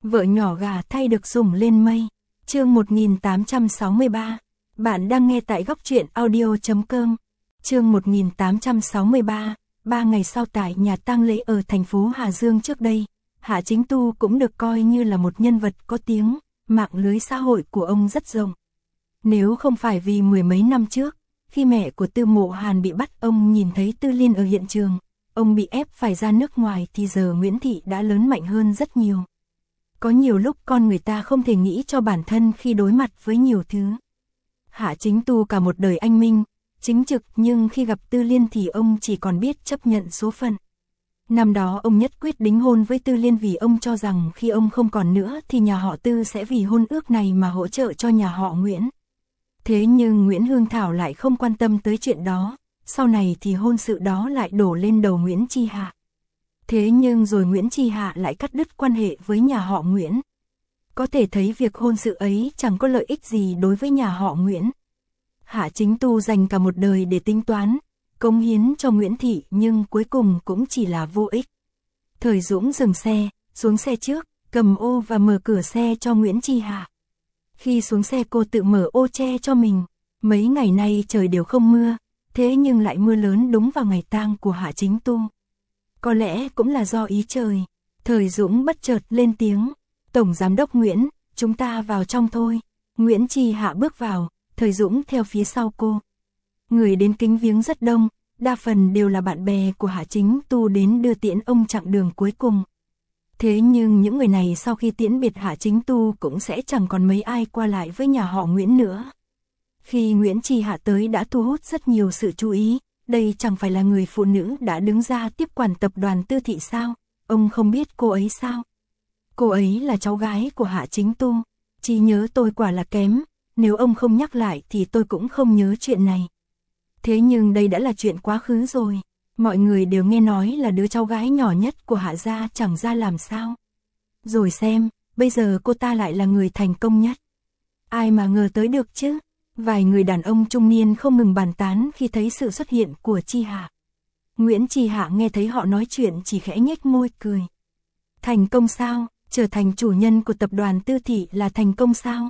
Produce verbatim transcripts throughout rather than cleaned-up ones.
Vợ nhỏ gà thay được sủng lên mây. Chương một nghìn tám trăm sáu mươi ba. Bạn đang nghe tại góc truyện audio chấm com. Chương một nghìn tám trăm sáu mươi ba. Ba ngày sau tại nhà tang lễ ở thành phố Hà Dương trước đây, Hạ Chính Tu cũng được coi như là một nhân vật có tiếng, mạng lưới xã hội của ông rất rộng. Nếu không phải vì mười mấy năm trước, khi mẹ của Tư Mộ Hàn bị bắt, ông nhìn thấy Tư Liên ở hiện trường, ông bị ép phải ra nước ngoài, thì giờ Nguyễn Thị đã lớn mạnh hơn rất nhiều. Có nhiều lúc con người ta không thể nghĩ cho bản thân khi đối mặt với nhiều thứ. Hạ Chính Tu cả một đời anh minh, chính trực, nhưng khi gặp Tư Liên thì ông chỉ còn biết chấp nhận số phận. Năm đó ông nhất quyết đính hôn với Tư Liên vì ông cho rằng khi ông không còn nữa thì nhà họ Tư sẽ vì hôn ước này mà hỗ trợ cho nhà họ Nguyễn. Thế nhưng Nguyễn Hương Thảo lại không quan tâm tới chuyện đó, sau này thì hôn sự đó lại đổ lên đầu Nguyễn Chi Hạ. Thế nhưng rồi Nguyễn Chi Hạ lại cắt đứt quan hệ với nhà họ Nguyễn. Có thể thấy việc hôn sự ấy chẳng có lợi ích gì đối với nhà họ Nguyễn. Hạ Chính Tu dành cả một đời để tính toán, cống hiến cho Nguyễn Thị, nhưng cuối cùng cũng chỉ là vô ích. Thời Dũng dừng xe, xuống xe trước, cầm ô và mở cửa xe cho Nguyễn Chi Hạ. Khi xuống xe cô tự mở ô che cho mình. Mấy ngày nay trời đều không mưa, thế nhưng lại mưa lớn đúng vào ngày tang của Hạ Chính Tu. Có lẽ cũng là do ý trời. Thời Dũng bất chợt lên tiếng, Tổng Giám đốc Nguyễn, chúng ta vào trong thôi. Nguyễn Chi Hạ bước vào, Thời Dũng theo phía sau cô. Người đến kính viếng rất đông, đa phần đều là bạn bè của Hạ Chính Tu đến đưa tiễn ông chặng đường cuối cùng. Thế nhưng những người này sau khi tiễn biệt Hạ Chính Tu cũng sẽ chẳng còn mấy ai qua lại với nhà họ Nguyễn nữa. Khi Nguyễn Chi Hạ tới đã thu hút rất nhiều sự chú ý, đây chẳng phải là người phụ nữ đã đứng ra tiếp quản tập đoàn Tư Thị sao? Ông không biết cô ấy sao? Cô ấy là cháu gái của Hạ Chính Tu. Trí nhớ tôi quả là kém, nếu ông không nhắc lại thì tôi cũng không nhớ chuyện này. Thế nhưng đây đã là chuyện quá khứ rồi. Mọi người đều nghe nói là đứa cháu gái nhỏ nhất của Hạ gia chẳng ra làm sao. Rồi xem, bây giờ cô ta lại là người thành công nhất. Ai mà ngờ tới được chứ? Vài người đàn ông trung niên không ngừng bàn tán khi thấy sự xuất hiện của Chi Hạ. Nguyễn Chi Hạ nghe thấy họ nói chuyện chỉ khẽ nhếch môi cười. Thành công sao? Trở thành chủ nhân của tập đoàn Tư Thị là thành công sao?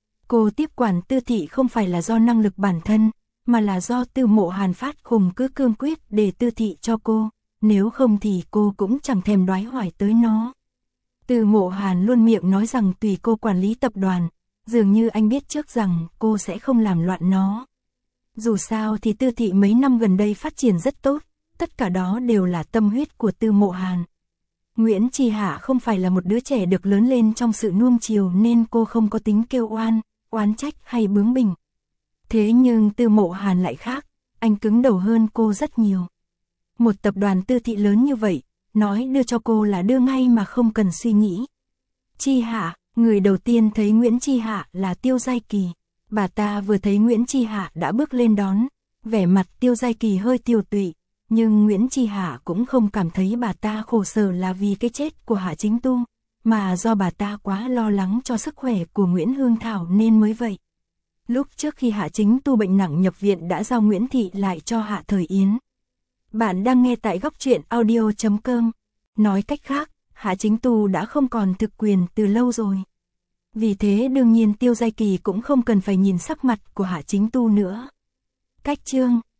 Cô tiếp quản Tư Thị không phải là do năng lực bản thân, mà là do Tư Mộ Hàn phát khùng cứ cương quyết để Tư Thị cho cô, nếu không thì cô cũng chẳng thèm đoái hoài tới nó. Tư Mộ Hàn luôn miệng nói rằng tùy cô quản lý tập đoàn, dường như anh biết trước rằng cô sẽ không làm loạn nó. Dù sao thì Tư Thị mấy năm gần đây phát triển rất tốt, tất cả đó đều là tâm huyết của Tư Mộ Hàn. Nguyễn Chi Hạ không phải là một đứa trẻ được lớn lên trong sự nuông chiều nên cô không có tính kêu oan, oán trách hay bướng bỉnh. Thế nhưng Tư Mộ Hàn lại khác, anh cứng đầu hơn cô rất nhiều. Một tập đoàn Tư Thị lớn như vậy, nói đưa cho cô là đưa ngay mà không cần suy nghĩ. Chi Hạ, người đầu tiên thấy Nguyễn Chi Hạ là Tiêu Giai Kỳ. Bà ta vừa thấy Nguyễn Chi Hạ đã bước lên đón, vẻ mặt Tiêu Giai Kỳ hơi tiều tụy, nhưng Nguyễn Chi Hạ cũng không cảm thấy bà ta khổ sở là vì cái chết của Hạ Chính Tu, mà do bà ta quá lo lắng cho sức khỏe của Nguyễn Hương Thảo nên mới vậy. Lúc trước khi Hạ Chính Tu bệnh nặng nhập viện đã giao Nguyễn Thị lại cho Hạ Thời Yến. Bạn đang nghe tại góc truyện audio chấm com. Nói cách khác, Hạ Chính Tu đã không còn thực quyền từ lâu rồi. Vì thế đương nhiên Tiêu Giai Kỳ cũng không cần phải nhìn sắc mặt của Hạ Chính Tu nữa. Cách chương